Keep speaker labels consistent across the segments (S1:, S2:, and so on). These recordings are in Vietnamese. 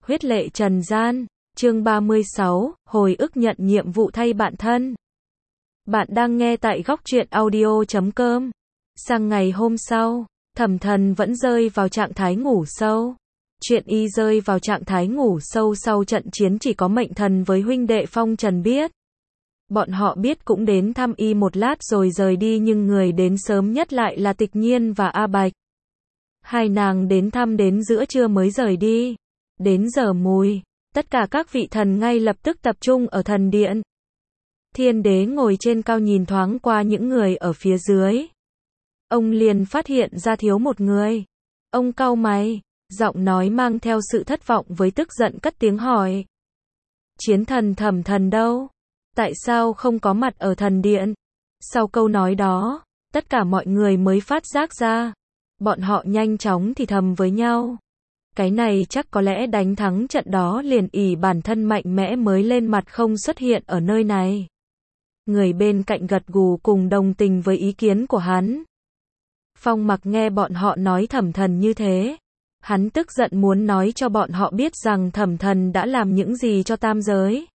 S1: Huyết lệ trần gian, chương 36, hồi ức nhận nhiệm vụ thay bạn thân. Bạn đang nghe tại góc truyện audio.com. Sang ngày hôm sau, Thẩm Thần vẫn rơi vào trạng thái ngủ sâu. Chuyện y rơi vào trạng thái ngủ sâu sau trận chiến chỉ có Mệnh Thần với huynh đệ Phong Trần biết. Bọn họ biết cũng đến thăm y một lát rồi rời đi, nhưng người đến sớm nhất lại là Tịch Nhiên và A Bạch. Hai nàng đến thăm đến giữa trưa mới rời đi. Đến giờ mùi, tất cả các vị thần ngay lập tức tập trung ở thần điện. Thiên đế ngồi trên cao nhìn thoáng qua những người ở phía dưới. Ông liền phát hiện ra thiếu một người. Ông cau mày, giọng nói mang theo sự thất vọng với tức giận cất tiếng hỏi. Chiến thần Thẩm Thần đâu? Tại sao không có mặt ở thần điện? Sau câu nói đó, tất cả mọi người mới phát giác ra. Bọn họ nhanh chóng thì thầm với nhau. Cái này chắc có lẽ đánh thắng trận đó liền ỷ bản thân mạnh mẽ mới lên mặt không xuất hiện ở nơi này. Người bên cạnh gật gù cùng đồng tình với ý kiến của hắn. Phong Mặc nghe bọn họ nói Thẩm Thần như thế. Hắn tức giận muốn nói cho bọn họ biết rằng Thẩm Thần đã làm những gì cho tam giới.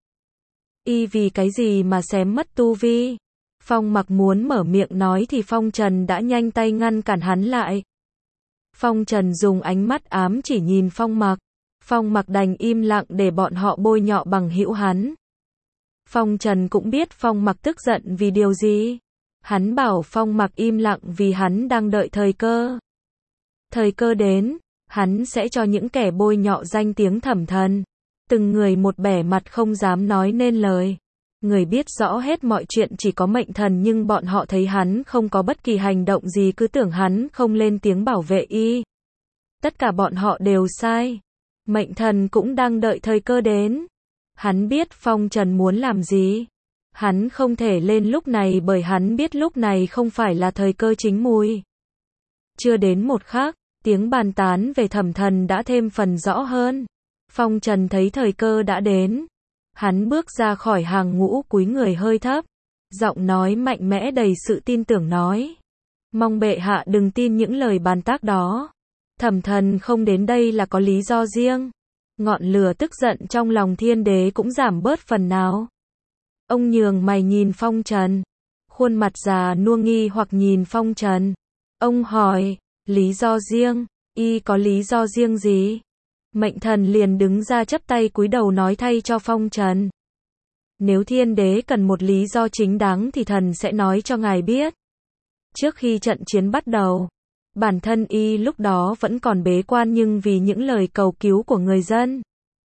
S1: Y vì cái gì mà xém mất tu vi? Phong Mặc muốn mở miệng nói thì Phong Trần đã nhanh tay ngăn cản hắn lại. Phong Trần dùng ánh mắt ám chỉ nhìn Phong Mặc. Phong Mặc đành im lặng để bọn họ bôi nhọ bằng hữu hắn. Phong Trần cũng biết Phong Mặc tức giận vì điều gì. Hắn bảo Phong Mặc im lặng vì hắn đang đợi thời cơ. Thời cơ đến, hắn sẽ cho những kẻ bôi nhọ danh tiếng Thẩm Thần. Từng người một bẻ mặt không dám nói nên lời. Người biết rõ hết mọi chuyện chỉ có Mệnh Thần, nhưng bọn họ thấy hắn không có bất kỳ hành động gì cứ tưởng hắn không lên tiếng bảo vệ y. Tất cả bọn họ đều sai. Mệnh Thần cũng đang đợi thời cơ đến. Hắn biết Phong Trần muốn làm gì. Hắn không thể lên lúc này bởi hắn biết lúc này không phải là thời cơ chính mùi. Chưa đến một khắc, tiếng bàn tán về Thẩm Thần đã thêm phần rõ hơn. Phong Trần thấy thời cơ đã đến. Hắn bước ra khỏi hàng ngũ cúi người hơi thấp. Giọng nói mạnh mẽ đầy sự tin tưởng nói. Mong bệ hạ đừng tin những lời bàn tác đó. Thẩm Thần không đến đây là có lý do riêng. Ngọn lửa tức giận trong lòng thiên đế cũng giảm bớt phần nào. Ông nhường mày nhìn Phong Trần. Khuôn mặt già nua nghi hoặc nhìn Phong Trần. Ông hỏi, lý do riêng, y có lý do riêng gì? Mệnh Thần liền đứng ra chắp tay cúi đầu nói thay cho Phong Trần. Nếu thiên đế cần một lý do chính đáng thì thần sẽ nói cho ngài biết. Trước khi trận chiến bắt đầu, bản thân y lúc đó vẫn còn bế quan, nhưng vì những lời cầu cứu của người dân,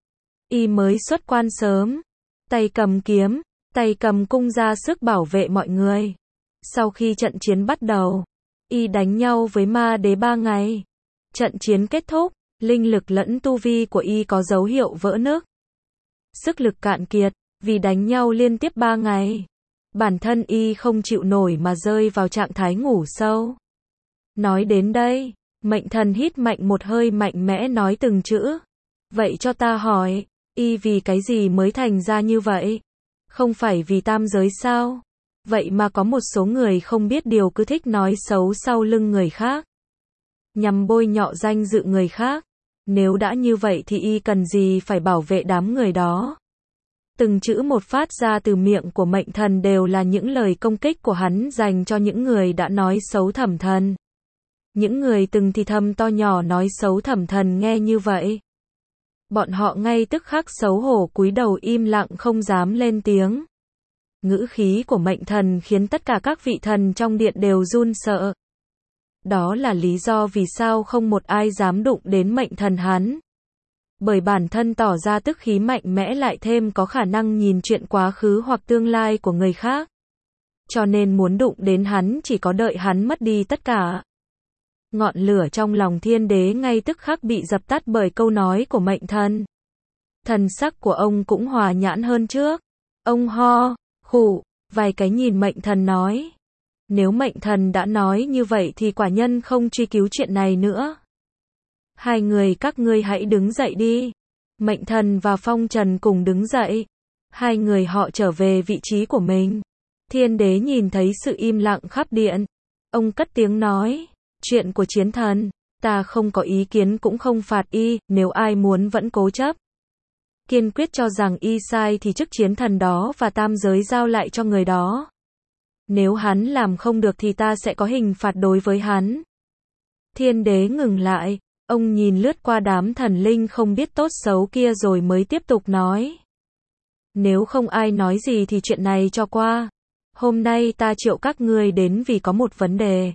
S1: y mới xuất quan sớm. Tay cầm kiếm, tay cầm cung ra sức bảo vệ mọi người. Sau khi trận chiến bắt đầu, y đánh nhau với ma đế 3 ngày. Trận chiến kết thúc, linh lực lẫn tu vi của y có dấu hiệu vỡ nứt. Sức lực cạn kiệt, vì đánh nhau liên tiếp 3 ngày. Bản thân y không chịu nổi mà rơi vào trạng thái ngủ sâu. Nói đến đây, Mệnh Thần hít mạnh một hơi mạnh mẽ nói từng chữ. Vậy cho ta hỏi, y vì cái gì mới thành ra như vậy? Không phải vì tam giới sao? Vậy mà có một số người không biết điều cứ thích nói xấu sau lưng người khác. Nhằm bôi nhọ danh dự người khác. Nếu đã như vậy thì y cần gì phải bảo vệ đám người đó? Từng chữ một phát ra từ miệng của Mệnh Thần đều là những lời công kích của hắn dành cho những người đã nói xấu Thẩm Thần. Những người từng thì thầm to nhỏ nói xấu Thẩm Thần nghe như vậy. Bọn họ ngay tức khắc xấu hổ cúi đầu im lặng không dám lên tiếng. Ngữ khí của Mệnh Thần khiến tất cả các vị thần trong điện đều run sợ. Đó là lý do vì sao không một ai dám đụng đến Mệnh Thần hắn. Bởi bản thân tỏ ra tức khí mạnh mẽ lại thêm có khả năng nhìn chuyện quá khứ hoặc tương lai của người khác. Cho nên muốn đụng đến hắn chỉ có đợi hắn mất đi tất cả. Ngọn lửa trong lòng thiên đế ngay tức khắc bị dập tắt bởi câu nói của Mệnh Thần. Thần sắc của ông cũng hòa nhãn hơn trước. Ông ho, khụ, vài cái nhìn Mệnh Thần nói. Nếu Mệnh Thần đã nói như vậy thì quả nhân không truy cứu chuyện này nữa. Hai người các ngươi hãy đứng dậy đi. Mệnh Thần và Phong Trần cùng đứng dậy. Hai người họ trở về vị trí của mình. Thiên đế nhìn thấy sự im lặng khắp điện. Ông cất tiếng nói. Chuyện của chiến thần, ta không có ý kiến cũng không phạt y, nếu ai muốn vẫn cố chấp, kiên quyết cho rằng y sai thì chức chiến thần đó và tam giới giao lại cho người đó. Nếu hắn làm không được thì ta sẽ có hình phạt đối với hắn. Thiên đế ngừng lại, ông nhìn lướt qua đám thần linh không biết tốt xấu kia rồi mới tiếp tục nói. Nếu không ai nói gì thì chuyện này cho qua. Hôm nay ta triệu các ngươi đến vì có một vấn đề.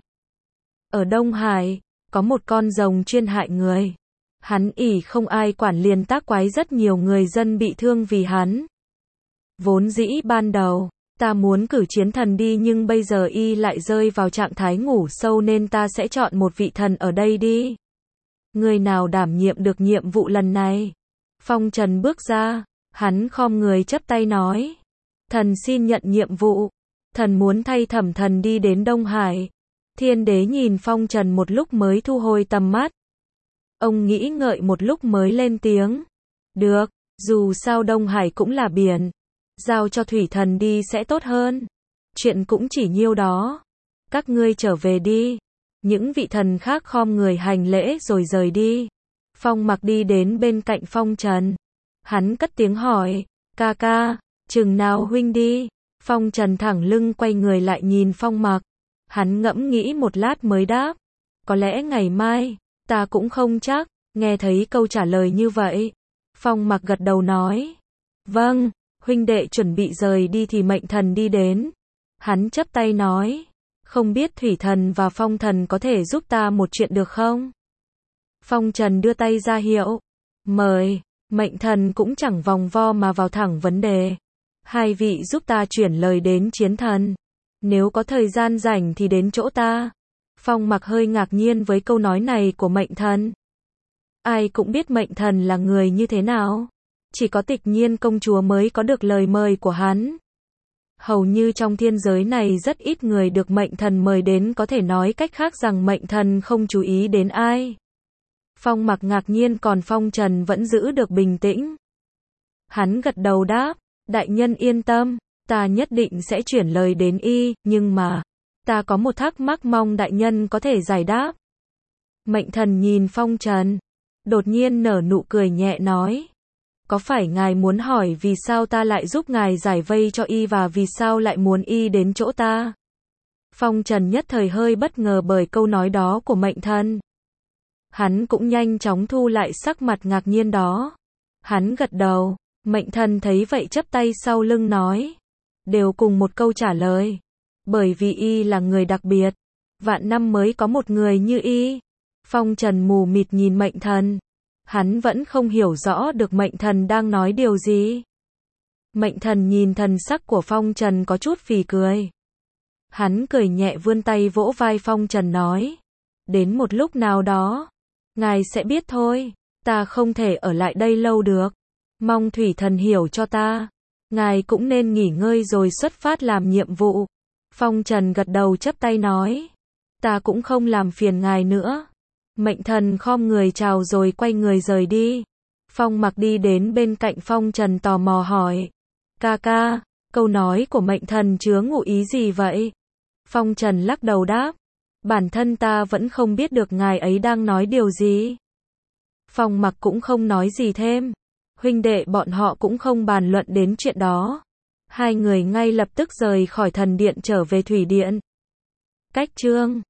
S1: Ở Đông Hải, có một con rồng chuyên hại người. Hắn ỷ không ai quản liền tác quái rất nhiều người dân bị thương vì hắn. Vốn dĩ ban đầu, ta muốn cử chiến thần đi nhưng bây giờ y lại rơi vào trạng thái ngủ sâu nên ta sẽ chọn một vị thần ở đây đi. Người nào đảm nhiệm được nhiệm vụ lần này? Phong Trần bước ra, hắn khom người chắp tay nói. Thần xin nhận nhiệm vụ. Thần muốn thay Thẩm Thần đi đến Đông Hải. Thiên đế nhìn Phong Trần một lúc mới thu hồi tầm mắt. Ông nghĩ ngợi một lúc mới lên tiếng. Được, dù sao Đông Hải cũng là biển. Giao cho thủy thần đi sẽ tốt hơn. Chuyện cũng chỉ nhiêu đó. Các ngươi trở về đi. Những vị thần khác khom người hành lễ rồi rời đi. Phong Mặc đi đến bên cạnh Phong Trần. Hắn cất tiếng hỏi. Ca ca, chừng nào huynh đi? Phong Trần thẳng lưng quay người lại nhìn Phong Mặc. Hắn ngẫm nghĩ một lát mới đáp. Có lẽ ngày mai, ta cũng không chắc. Nghe thấy câu trả lời như vậy. Phong Mặc gật đầu nói. Vâng, huynh đệ chuẩn bị rời đi thì mệnh thần đi đến. Hắn chắp tay nói. Không biết thủy thần và phong thần có thể giúp ta một chuyện được không? Phong Trần đưa tay ra hiệu. Mời, mệnh thần cũng chẳng vòng vo mà vào thẳng vấn đề. Hai vị giúp ta chuyển lời đến chiến thần. Nếu có thời gian rảnh thì đến chỗ ta. Phong Mặc hơi ngạc nhiên với câu nói này của mệnh thần. Ai cũng biết mệnh thần là người như thế nào. Chỉ có Tịch Nhiên công chúa mới có được lời mời của hắn. Hầu như trong thiên giới này rất ít người được mệnh thần mời đến, có thể nói cách khác rằng mệnh thần không chú ý đến ai. Phong Mặc ngạc nhiên còn Phong Trần vẫn giữ được bình tĩnh. Hắn gật đầu đáp, đại nhân yên tâm, ta nhất định sẽ chuyển lời đến y, nhưng mà, ta có một thắc mắc mong đại nhân có thể giải đáp. Mệnh thần nhìn Phong Trần, đột nhiên nở nụ cười nhẹ nói. Có phải ngài muốn hỏi vì sao ta lại giúp ngài giải vây cho y và vì sao lại muốn y đến chỗ ta? Phong Trần nhất thời hơi bất ngờ bởi câu nói đó của mệnh thần. Hắn cũng nhanh chóng thu lại sắc mặt ngạc nhiên đó. Hắn gật đầu, mệnh thần thấy vậy chắp tay sau lưng nói. Đều cùng một câu trả lời. Bởi vì y là người đặc biệt. Vạn năm mới có một người như y. Phong Trần mù mịt nhìn mệnh thần. Hắn vẫn không hiểu rõ được mệnh thần đang nói điều gì. Mệnh thần nhìn thần sắc của Phong Trần có chút phì cười. Hắn cười nhẹ vươn tay vỗ vai Phong Trần nói. Đến một lúc nào đó, ngài sẽ biết thôi, ta không thể ở lại đây lâu được. Mong thủy thần hiểu cho ta. Ngài cũng nên nghỉ ngơi rồi xuất phát làm nhiệm vụ. Phong Trần gật đầu chắp tay nói. Ta cũng không làm phiền ngài nữa. Mệnh thần khom người chào rồi quay người rời đi. Phong Mặc đi đến bên cạnh Phong Trần tò mò hỏi. Ca ca, câu nói của mệnh thần chứa ngụ ý gì vậy? Phong Trần lắc đầu đáp. Bản thân ta vẫn không biết được ngài ấy đang nói điều gì. Phong Mặc cũng không nói gì thêm. Huynh đệ bọn họ cũng không bàn luận đến chuyện đó. Hai người ngay lập tức rời khỏi thần điện trở về thủy điện. Cách chương